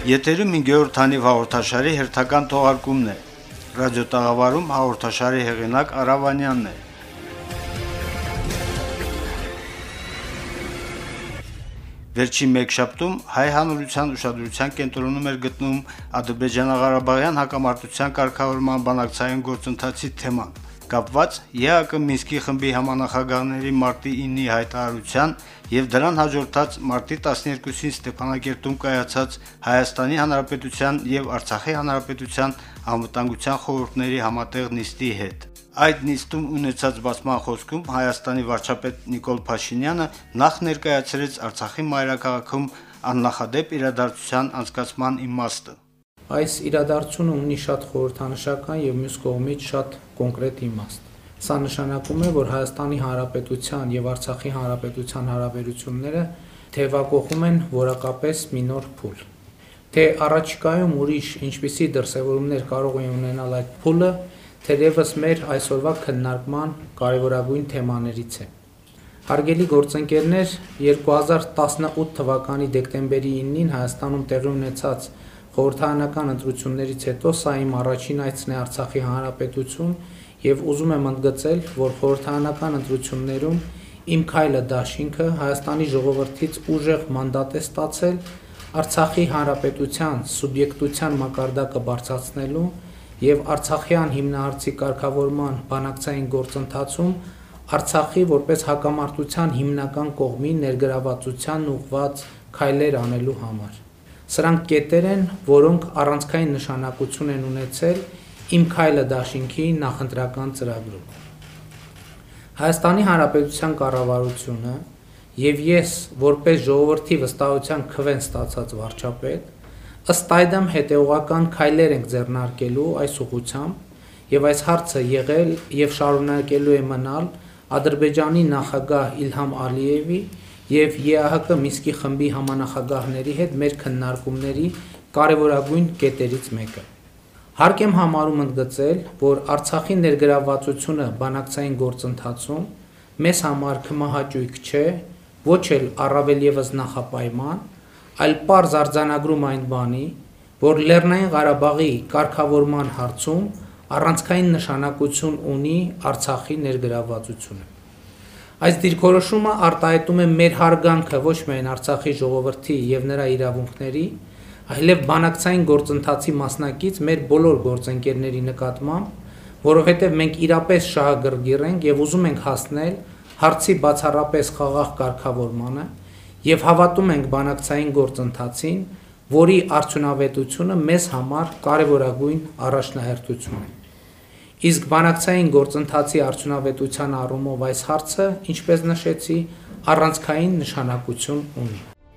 Եթերում 5-րդ թանիվ հաղորդաշարի հերթական թողարկումն է։ Ռադիոտաղավարում հաղորդաշարի հեղինակ Արավանյանն է։ Վերջին մեկ շաբթում հայ հանրության ուշադրության կենտրոնում էր գտնվում Ադրբեջանա-Ղարաբաղյան հակամարտության կարգավորման բանակցային գործընթացի թեման։ Կապված ԵԱԿ Մինսկի խմբի համանախագահների մարտի 9-ի հայտարարության եւ դրան հաջորդած մարտի 12-ին Ստեփանակերտում կայացած Հայաստանի Հանրապետության եւ Արցախի Հանրապետության անվտանգության խորհուրդների համատեղ նիստի հետ։ Այդ նիստում ունեցած բացման խոսքում Հայաստանի վարչապետ Նիկոլ Փաշինյանը նախ ներկայացրեց Արցախի մայրաքաղաքում աննախադեպ իրադարձության անցկացման իմաստը։ Այս իրադարձությունը ունի շատ խորհրդանշական եւ մյուս կողմից շատ կոնկրետ իմաստ։ Սա նշանակում է, որ Հայաստանի Հանրապետության եւ Արցախի Հանրապետության հարաբերությունները թեւակողում են որակապես մի նոր փուլ։ Թե առաջիկայում ուրիշ ինչպիսի դրսևորումներ կարող են ունենալ այդ փուլը, թերևս մեր այսօրվա քննարկման կարևորագույն թեմաներից է։ Հարգելի գործընկերներ, 2018 թվականի դեկտեմբերի 9-ին Հայաստանում տեղի ունեցած խորհրդարանական ընտրություններից հետո սա իմ առաջին այցն է Արցախի Հանրապետություն եւ ուզում եմ ընդգծել, որ խորհրդարանական ընտրություններում իմ քայլը դաշինքը Հայաստանի ժողովրդից ուժեղ մանդատ է ստացել Արցախի Հանրապետության սուբյեկտության մակարդակը բարձրացնելու եւ Արցախյան հիմնահարցի կարգավորման բանակցային գործընթացում Արցախի որպես հակամարտության հիմնական կողմի ներգրավվածությանն ուղղված քայլեր անելու համար։ Սրանք կետեր են, որոնք առանցքային նշանակություն են ունեցել իմ քայլը դաշինքի նախընտրական ծրագրում։ Հայաստանի Հանրապետության կառավարությունը եւ ես որպես ժողովրդի վստահության քվեն ստացած վարչապետ ըստ այդմ հետեւողական քայլեր ենք ձեռնարկելու այս ուղղությամբ եւ այս հարցը եղել եւ շարունակելու է մնալ Ադրբեջանի նախագահ Իլհամ Ալիևի եւ ԵԱՀԿ Մինսկի խմբի համանախագահների հետ մեր քննարկումների կարևորագույն կետերից մեկը։ Հարկ եմ համարում ընդգծել, որ Արցախի ներգրավվածությունը բանակցային գործընթացում մեզ համար քմահաճույք չէ, ոչ էլ առավել եւս նախապայման, այլ պարզ արձանագրում այն բանի, որ Լեռնային Ղարաբաղի կարգավորման հարցում առանցքային նշանակություն ունի Արցախի ներգրավվածությունը։ Այս դիրքորոշումը արտահայտում է մեր հարգանքը ոչ միայն Արցախի ժողովրդի եւ նրա իրավունքների, այլև բանակցային գործընթացի մասնակից մեր բոլոր գործընկերների նկատմամբ, որովհետեւ մենք իրապես շահագրգիռ ենք եւ ուզում ենք հասնել հարցի բացառապես խաղաղ կարգավորմանը եւ հավատում ենք բանակցային գործընթացին, որի արդյունավետությունը մեզ համար կարևորագույն առաջնահերթություն է։ Իսկ բանակցային գործընթացի արդյունավետության առումով այս հարցը, ինչպես նշեցի, առանցքային նշանակություն ունի։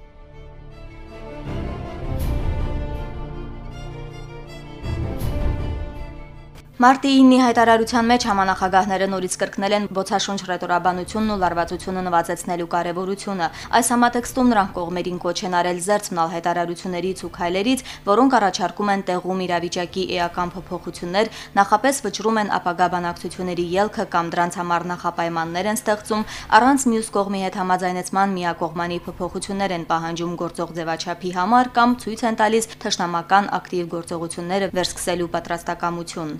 Մարտի 9-ի հայտարարության մեջ համանախագահները նորից կրկնել են բոցաշունչ ռետորաբանությունն ու լարվածությունը նվազեցնելու կարևորությունը։ Այս համատեքստում նրանք կողմերին կոչ են արել զերծ մնալ հայտարարություններից ու քայլերից, որոնք առաջարկում են տեղում իրավիճակի էական փոփոխություններ, նախապես վճռում են ապագա բանակցությունների ելքը կամ դրանց համար նախապայմաններ են ստեղծում, առանց մյուս կողմի հետ համաձայնեցման միակողմանի փոփոխություններ են պահանջում գործող ձևաչափի համար կամ ցույց են տալիս թշնամական ակտիվ գործողությունները վերսկսելու պատրաստակամություն։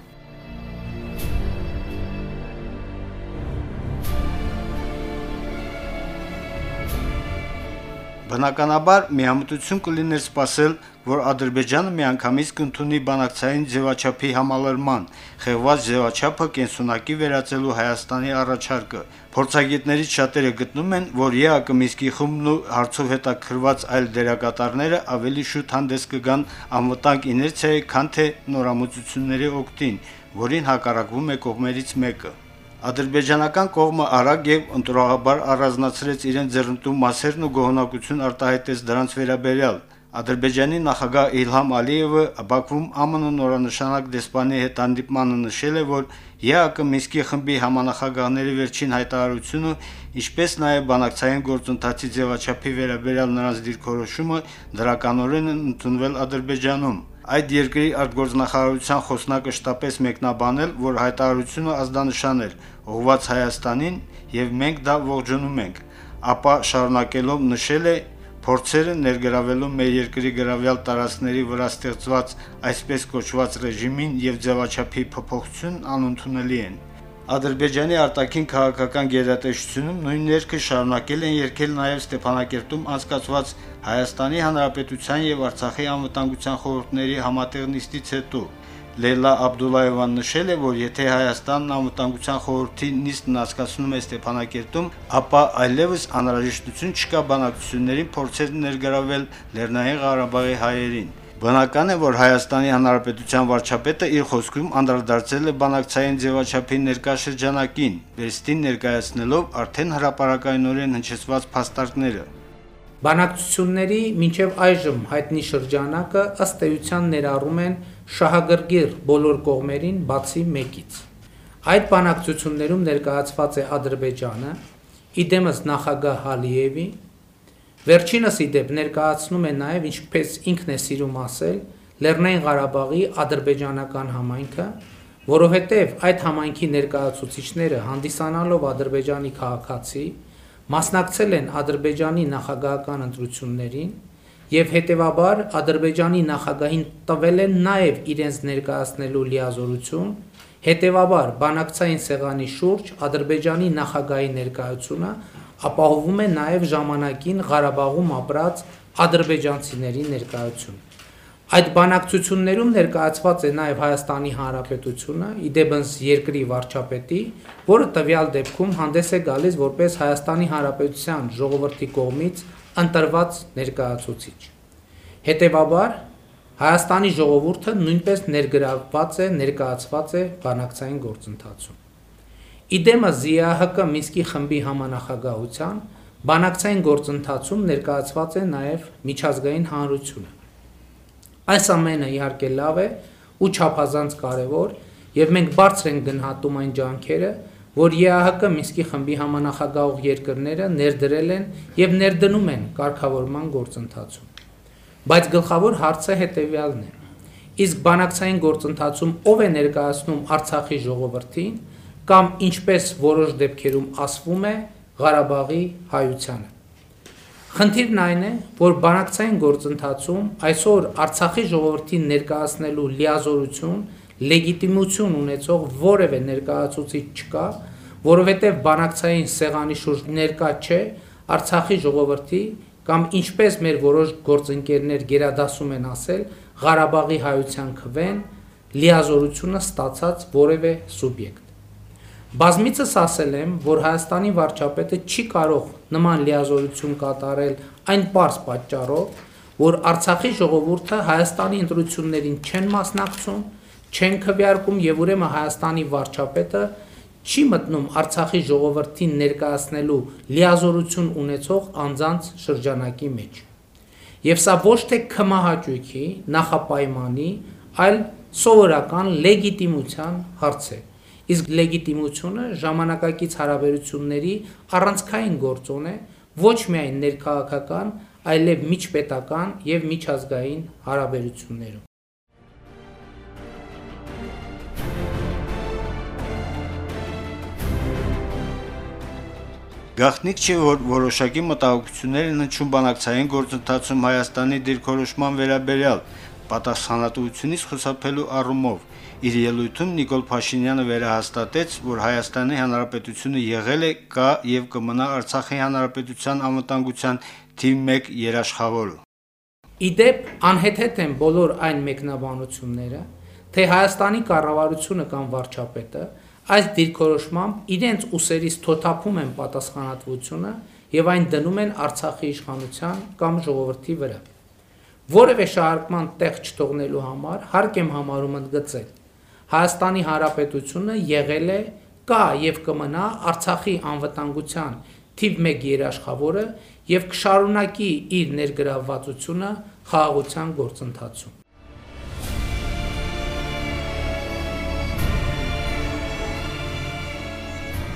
Բնականաբար միամտություն կլիներ սպասել, որ Ադրբեջանը միանգամից կընդունի բանակցային ձևաչափի համալրման, խեղված ձևաչափը կենսունակի վերածելու Հայաստանի առաջարկը։ Փորձագետներից շատերը գտնում են, որ ԵԱԿ Մինսկի խումբն ու հարցով հետաքրված այլ դերակատարները ավելի շուտ հանդես կգան անվտանգ իներցիայի, քան թե նորամուծությունների օգտին, որին հակառակվում է կողմերից մեկը։ Ադրբեջանական կողմը արագ եւ ընտրողաբար առանձնացրեց իրեն ձեռնտու մասերն ու գոհունակություն արտահայտեց դրանց վերաբերյալ։ Ադրբեջանի նախագահ Իլհամ Ալիևը Բաքվում ԱՄՆ նորանշանակ դեսպանի հետ հանդիպմանը նշել է, որ ԵԱԿ Մինսկի խմբի համանախագահների վերջին հայտարարությունը, ինչպես նաև բանակցային գործընթացի ձևաչափի վերաբերյալ նրանց դիրքորոշումը դրականորեն են ընդունվել Ադրբեջանում։ Այդ երկրի արտգործնախարարության խոսնակը շտապեց մեկնաբանել, որ հայտարարությունը ազդանշան էր, ուղղված Հայաստանին եւ մենք դա ողջունում ենք, ապա շարունակելով նշել է, փորձերը ներգրավելու մեր երկրի գրավյալ տարածքների վրա ստեղծված այսպես կոչված ռեժիմին եւ ձևաչափի փոփոխություն անընդունելի են։ Ադրբեջանի արտաքին քաղաքական գերատեսչությունում նույն ներքը շարունակել են երգել նաև Ստեփանակերտում անցկացված Հայաստանի Հանրապետության եւ Արցախի անվտանգության խորհուրդների համատեղ նիստից հետո։ Լեյլա Աբդուլլայևան նշել է, որ եթե Հայաստանն անվտանգության խորհրդի նիստն անցկացնում է Ստեփանակերտում, ապա այլևս անհրաժեշտություն չկա բանակցություններին փորձել ներգրավել Լեռնային Ղարաբաղի հայերին։ Բնական է, որ Հայաստանի Հանրապետության վարչապետը իր խոսքում անդրադարձել է բանակցային ձևաչափի ներկա շրջանակին, վերստին ներկայացնելով արդեն հրապարակայնորեն հնչեցված փաստարկները։ Բանակցությունների մինչև այժմ հայտնի շրջանակը ըստ էության ներառում են շահագրգիռ բոլոր կողմերին բացի մեկից։ Այդ բանակցություններում ներկայացված է Ադրբեջանը, իդեմս նախագահ Ալիևի, վերջինս իդեպ ներկայացնում է նաև, ինչպես ինքն է սիրում ասել, Լեռնային Ղարաբաղի ադրբեջանական համայնքը, որովհետև այդ համայնքի ներկայացուցիչները հանդիսանալով Ադրբեջանի քաղաքացի, մասնակցել են Ադրբեջանի նախագահական ընտրություններին եւ հետեւաբար Ադրբեջանի նախագահին տվել են նաեւ իրենց ներկայացնելու լիազորություն, հետեւաբար բանակցային սեղանի շուրջ Ադրբեջանի նախագահի ներկայությունը ապահովում է նաեւ ժամանակին Ղարաբաղում ապրած ադրբեջանցիների ներկայություն։ Այդ բանակցություններում ներկայացված է նաև Հայաստանի Հանրապետությունը, իդեպս երկրի վարչապետի, որը տվյալ դեպքում հանդես է գալիս որպես Հայաստանի Հանրապետության ժողովրդի կողմից ընտրված ներկայացուցիչ։ Հետևաբար Հայաստանի ժողովուրդը նույնպես ներկայացված է բանակցային գործընթացում։ Իդեմս ԶԻԱՀԿ Մինսկի խմբի համանախագահության բանակցային գործընթացում ներկայացված է նաև միջազգային հանրությունը։ Այս ամենը իհարկե լավ է ու չափազանց կարևոր եւ մենք բարձր ենք գնահատում այն ջանքերը, որ ԵԱՀԿ Մինսկի խմբի համանախագահող երկրները ներդրել են եւ ներդնում են կարգավորման գործընթացում։ Բայց գլխավոր հարցը հետեւյալն է. իսկ բանակցային գործընթացում ով է ներկայացնում Արցախի ժողովրդին կամ ինչպես որոշ դեպքերում ասվում է Ղարաբաղի հայությանը։ Խնդիրն այն է, որ բանակցային գործընթացում այսօր Արցախի ժողովրդին ներկայացնելու լիազորություն, լեգիտիմություն ունեցող որևէ ներկայացուցիչ չկա, որովհետև բանակցային սեղանի շուրջ ներկա չէ Արցախի ժողովրդի կամ ինչպես մեր որոշ գործընկերներ գերադասում են ասել, Ղարաբաղի հայության քվեն լիազորությունը ստացած որևէ սուբյեկտ։ Բազմիցս ասել եմ, որ Հայաստանի վարչապետը չի կարող նման լիազորություն կատարել այն պարզ պատճառով, որ Արցախի ժողովուրդը Հայաստանի ընտրություններին չեն մասնակցում, չեն քվեարկում եւ ուրեմն Հայաստանի վարչապետը չի մտնում Արցախի ժողովրդին ներկայացնելու լիազորություն ունեցող անձանց շրջանակի մեջ։ Եվ սա ոչ թե քմահաճույքի, նախապայմանի, այլ սովորական լեգիտիմության հարց է։ Իսկ լեգիտիմությունը ժամանակակից հարաբերությունների առանցքային գործոն է ոչ միայն ներքաղաքական, այլև միջպետական եւ միջազգային հարաբերություններում։ Գաղտնիք չէ, որ որոշակի մտահոգություններ են հնչում բանակցային գործընթացում Հայաստանի դիրքորոշման վերաբերյալ պատասխանատվությունից խուսափելու առումով։ Իր ելույթում Նիկոլ Փաշինյանը վերահաստատեց, որ Հայաստանի Հանրապետությունը եղել է, կա եւ կմնա Արցախի Հանրապետության անվտանգության թիվ 1 երաշխավորը։ Իդեպ անհեթեթ են բոլոր այն մեկնաբանությունները, թե Հայաստանի կառավարությունը կամ վարչապետը այս դիրքորոշմամբ իրենց ուսերից թոթափում են պատասխանատվությունը եւ այն դնում են Արցախի իշխանության կամ ժողովրդի վրա։ Որևէ շահարկման տեղ չթողնելու համար հարկ եմ համարում ընդգծել. Հայաստանի Հանրապետությունը եղել է, կա եւ կմնա Արցախի անվտանգության թիվ 1 երաշխավորը եւ կշարունակի իր ներգրավվածությունը խաղաղության գործընթացում։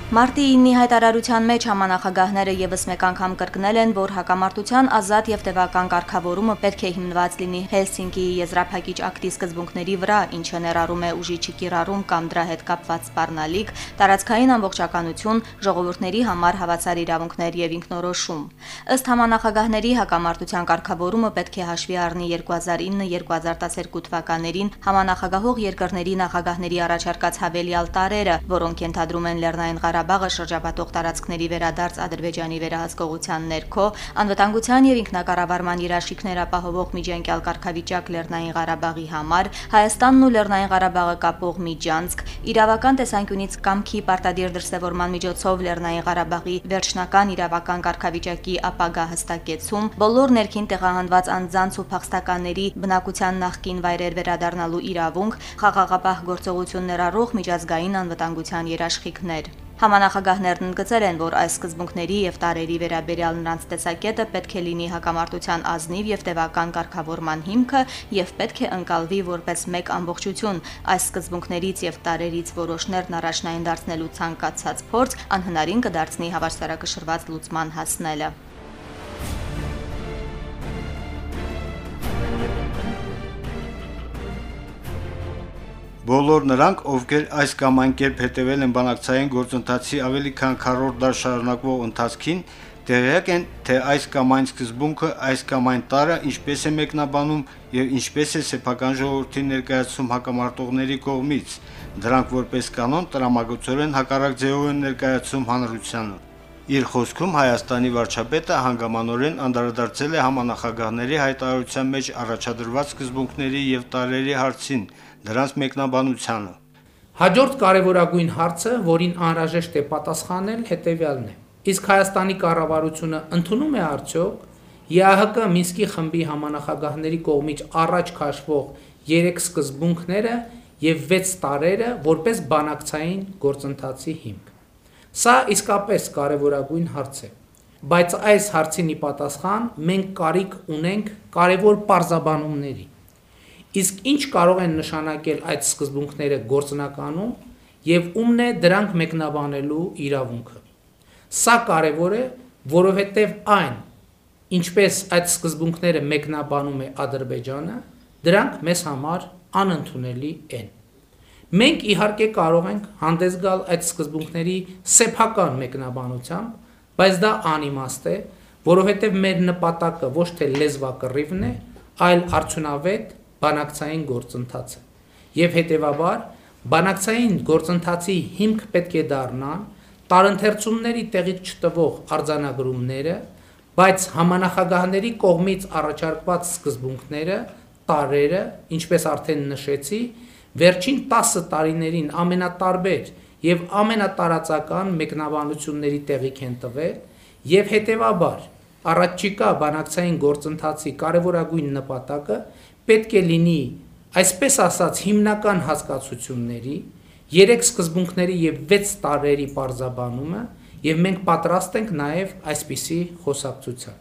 Մարտի 9-ի հայտարարության մեջ համանախագահները եւս մեկ անգամ կրկնել են, որ հակամարտության ազատ եւ տևական կարգավորումը պետք է հիմնված լինի Հելսինկիի եզրափակիչ ակտի սկզբունքների վրա, ինչը ներառում է ուժի չկիրառում կամ դրա հետ կապված սպառնալիք, տարածքային ամբողջականություն, ժողովուրդների համար հավասար իրավունքներ եւ ինքնորոշում։ Ըստ համանախագահների հակամարտության կարգավորումը պետք է հաշվի առնի 2009-2012 թվականներին համանախագահող երկրների նախագահների առաջարկած հավելյալ տարրերը, որոնք ենթադրում են Լեռնային Ղարաբաղը շրջապատող տարածքների վերադարձ Ադրբեջանի վերահսկողության ներքո, անվտանգության եւ ինքնակառավարման երաշխիքներ ապահովող միջանկյալ կարգավիճակ Լեռնային Ղարաբաղի համար, Հայաստանն ու Լեռնային Ղարաբաղը կապող միջանցք, իրավական տեսանկյունից կամքի պարտադիր դրսևորման միջոցով Լեռնային Ղարաբաղի վերջնական իրավական կարգավիճակի ապագա հստակեցում, բոլոր ներքին տեղահանված անձանց ու փախստականների բնակության նախկին վայրեր վերադառնալու իրավունք, խաղաղապահ գործողություններ առող միջազգային անվտանգության երաշխիքներ։ Համանախագահներն ընդգծել են, որ այս սկզբունքների եւ տարրերի վերաբերյալ նրանց տեսակետը պետք է լինի հակամարտության ազնիվ եւ տևական կարգավորման հիմքը եւ պետք է ընկալվի որպես մեկ ամբողջություն։ Այս սկզբունքներից եւ տարրերից որոշներն առաջնային դարձնելու ցանկացած փորձ անհնարին կդարձնի հավասարակշռված լուծման հասնելը։ Բոլոր նրանք, ովքեր այս կամ այն կերպ հետևել են բանակցային գործընթացի ավելի քան 40 դար շարունակվող ընթացքին, տեղյակ են, թե այս կամ այն սկզբունքը, այս կամ այն տարրը ինչպես է մեկնաբանում եւ ինչպես է սեփական ժողովրդի ներկայացում հակամարտողների կողմից, դրանք որպես կանոն տրամագծորեն հակառակ ձևով են ներկայացում հանրությանը։ Իր խոսքում Հայաստանի վարչապետը հանգամանորեն անդրադարձել է համանախագահների հայտարարության մեջ առաջադրված սկզբունքների եւ տարրերի հարցին, դրանց մեկնաբանությանը։ Հաջորդ կարևորագույն հարցը, որին անհրաժեշտ է պատասխանել, հետևյալն է. իսկ Հայաստանի կառավարությունը ընդունում է արդյոք ԵԱՀԿ Մինսկի խմբի համանախագահների կողմից առաջ քաշվող 3 սկզբունքները եւ 6 տարրերը որպես բանակցային գործընթացի հիմք։ Սա իսկապես կարևորագույն հարց է, բայց այս հարցին ի պատասխան մենք կարիք ունենք կարևոր պարզաբանումների։ Իսկ ինչ կարող են նշանակել այդ սկզբունքները գործնականում եւ ումն է դրանք մեկնաբանելու իրավունքը։ Սա կարևոր է, որովհետեւ այն, ինչպես այդ սկզբունքները մեկնաբանում է Ադրբեջանը, դրանք մեզ համար անընդունելի են։ Մենք իհարկե կարող ենք հանդես գալ այդ սկզբունքների սեփական մեկնաբանությամբ, բայց դա անիմաստ է, որովհետեւ մեր նպատակը ոչ թե լեզվակռիվն է, այլ արդյունավետ բանակցային գործընթացը։ Եվ հետևաբար բանակցային գործընթացի հիմք պետք է դառնան տարընթերցումների տեղից չտվող արձանագրումները, բայց համանախագահների կողմից առաջարկված սկզբունքները, տարրերը, ինչպես արդեն նշեցի, վերջին 10 տարիներին ամենատարբեր եւ ամենատարածական մեկնաբանությունների տեղիք են տվել եւ հետեւաբար առաջիկա բանակցային գործընթացի կարևորագույն նպատակը պետք է լինի, այսպես ասած, հիմնական հասկացությունների, 3 սկզբունքների եւ 6 տարրերի պարզաբանումը եւ մենք պատրաստ ենք նաեւ այսպիսի խոսակցության։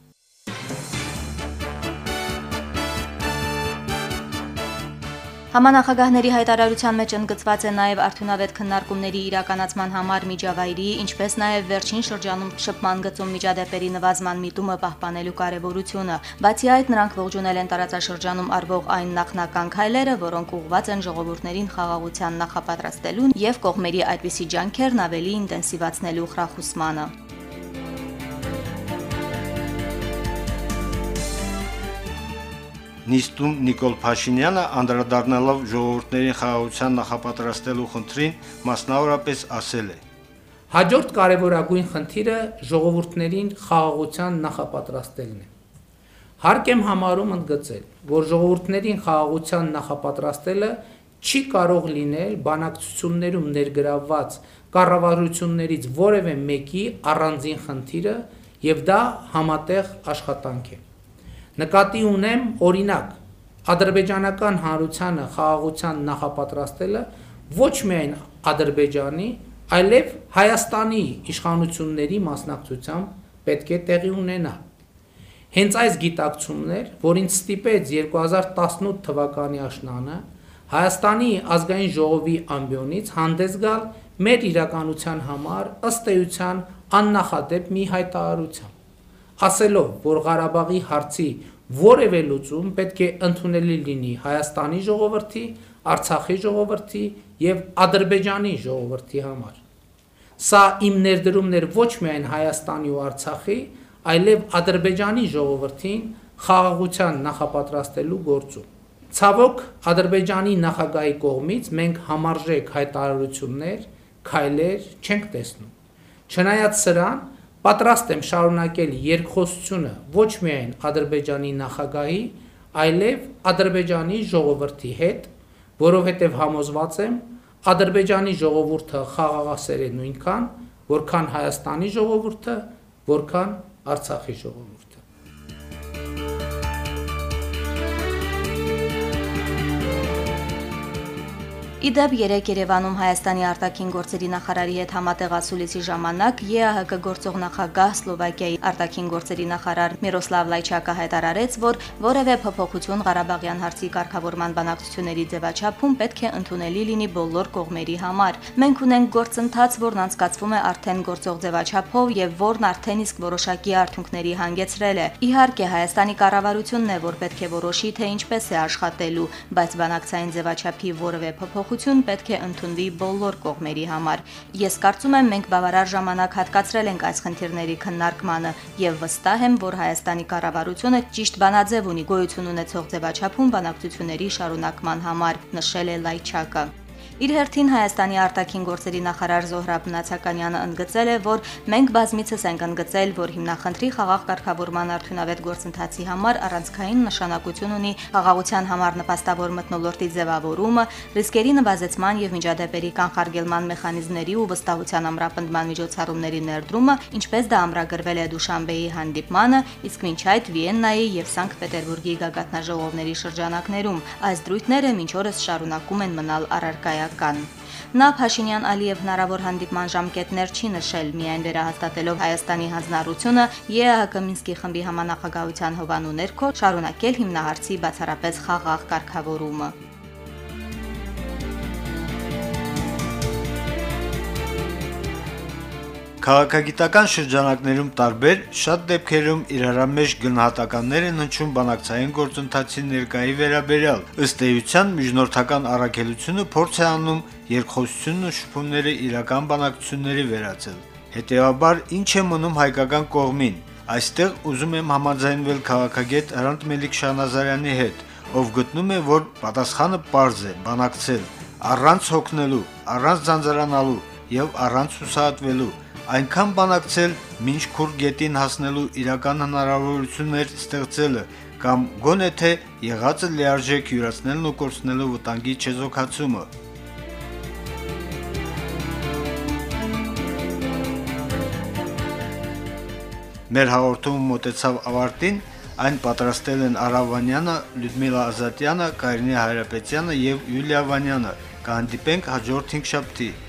Համանախագահների հայտարարության մեջ ընդգծված է նաև արդյունավետ քննարկումների իրականացման համար միջավայրի, ինչպես նաև վերջին շրջանում շփման գծում միջադեպերի նվազման միտումը պահպանելու կարևորությունը, բացի այդ նրանք ողջունել են տարածաշրջանում արվող այն նախնական քայլերը, որոնք ուղղված են ժողովուրդներին խաղաղության նախապատրաստելուն եւ կողմերի այդպիսի ջանքերն ավելի ինտենսիվացնելու խրախուսմանը։ Նիստում Նիկոլ Փաշինյանը անդրադառնալով ժողովուրդներին խաղաղության նախապատրաստելու խնդրին մասնավորապես ասել է. Հաջորդ կարևորագույն խնդիրը ժողովուրդներին խաղաղության նախապատրաստելն է։ Հարկ եմ համարում ընդգծել, որ ժողովուրդներին խաղաղության նախապատրաստելը չի կարող լինել բանակցություններում ներգրավված կառավարություններից որևէ մեկի առանձին խնդիրը եւ դա համատեղ աշխատանք է։ Նկատի ունեմ օրինակ ադրբեջանական հանրությանը խաղաղության նախապատրաստելը ոչ միայն Ադրբեջանի, այլև Հայաստանի իշխանությունների մասնակցությամբ պետք է տեղի ունենա։ Հենց այս գիտակցումն էր, որին ստիպեց 2018 թվականի աշնանը Հայաստանի ազգային ժողովի ամբիոնից հանդես գալ մեր իրականության համար ըստ էության աննախադեպ մի հայտարարությամբ, ասելով, որ Ղարաբաղի հարցի որևէ լուծում պետք է ընդունելի լինի Հայաստանի ժողովրդի, Արցախի ժողովրդի եւ Ադրբեջանի ժողովրդի համար։ Սա իմ ներդրումն էր ոչ միայն Հայաստանի ու Արցախի, այլև Ադրբեջանի ժողովրդին խաղաղության նախապատրաստելու գործում։ Ցավոք, Ադրբեջանի նախագահի կողմից մենք համարժեք հայտարարություններ, քայլեր չենք տեսնում։ Չնայած սրան, պատրաստ եմ շարունակել երկխոսությունը ոչ միայն Ադրբեջանի նախագահի, այլև Ադրբեջանի ժողովրդի հետ, որովհետև համոզված եմ, Ադրբեջանի ժողովուրդը խաղաղասեր է նույնքան, որքան Հայաստանի ժողովուրդը, որքան Արցախի ժողովուրդը։ Իդեպ երեկ Երևանում Հայաստանի արտաքին գործերի նախարարի հետ համատեղ ասուլիսի ժամանակ ԵԱՀԿ գործող նախագահ Սլովակիայի արտաքին գործերի նախարար Միրոսլավ Լայչակը հայտարարեց, որ որևէ փոփոխություն Ղարաբաղյան հարցի կարգավորման բանակցությունների ձևաչափում պետք է ընդունելի լինի բոլոր կողմերի համար։ Մենք ունենք գործընթաց, որն անցկացվում է արդեն գործող ձևաչափով եւ որն արդեն իսկ որոշակի արդյունքների հանգեցրել է։ Իհարկե Հայաստանի կառավարությունն է, որ պետք է որոշի, թե ինչպես է աշխատելու, բայց բանակցային ձևաչափի որևէ փոփոխություն պետք է ընդունվի բոլոր կողմերի համար։ Ես կարծում եմ, մենք բավարար ժամանակ հատկացրել ենք այս խնդիրների քննարկմանը եւ վստահ եմ, որ Հայաստանի կառավարությունը ճիշտ բանաձև ունի գոյություն ունեցող ձևաչափում բանակցությունների շարունակման համար, նշել է Լայչակը։ Իր հերթին Հայաստանի արտաքին գործերի նախարար Զոհրաբ Նացականյանը ընդգծել է, որ մենք բազմիցս ենք ընդգծել, որ հիմնախնդրի խաղաղ կարգավորման արդյունավետ գործընթացի համար առանցքային նշանակություն ունի խաղաղության համար նպաստավոր մթնոլորտի ձևավորումը, ռիսկերի նվազեցման եւ միջադեպերի կանխարգելման մեխանիզմների ու վստահության ամրապնդման միջոցառումների ներդրումը, ինչպես դա ամրագրվել է Դուշանբեի հանդիպմանը, իսկ մինչ այդ Վիեննայի եւ Սանկտ Պետերբուրգի գագաթնաժողովների շրջանակներում։ Այս դրույթները մինչ օրս շարունակում են մնալ առարկայական։ Նա Փաշինյան-Ալիև հնարավոր հանդիպման ժամկետներ չի նշել, միայն վերահաստատելով Հայաստանի հանձնառությունը ԵԱՀԿ Մինսկի խմբի համանախագահության հովանու ներքո շարունակել հիմնահարցի բացառապես խաղաղ կարգավորումը։ Քաղաքագիտական շրջանակներում տարբեր շատ դեպքերում իրարամեջ գնահատականներ են հնչում բանակցային գործընթացի ներկայի վերաբերյալ։ Ըստ էության միջնորդական առաքելությունը փորձ է անում երկխոսությունն ու շփումները իրական բանակցությունների վերածել։ Հետևաբար, ինչ է մնում հայկական կողմին։ Այստեղ ուզում եմ համաձայնվել քաղաքագետ Հրանտ Մելիք-Շահնազարյանի հետ, ով գտնում է, որ պատասխանը պարզ է՝ բանակցել, առանց հոգնելու, առանց ձանձրանալու եւ առանց հուսահատվելու։ Այնքան բանակցել, մինչ քուր գետին հասնելու իրական հնարավորություններ ստեղծելը կամ գոնե թե եղածը լիարժեք յուրացնելն ու կորցնելու վտանգի չեզոքացումը։ Մեր հաղորդումը մոտեցավ ավարտին, այն պատրաստել են Արա Վանյանը, Լյուդմիլա Ազատյանը, Կարինե Հայրապետյանը եւ Յուլիա Վանյանը։ Կհանդիպենք հաջորդ 5 շաբթի։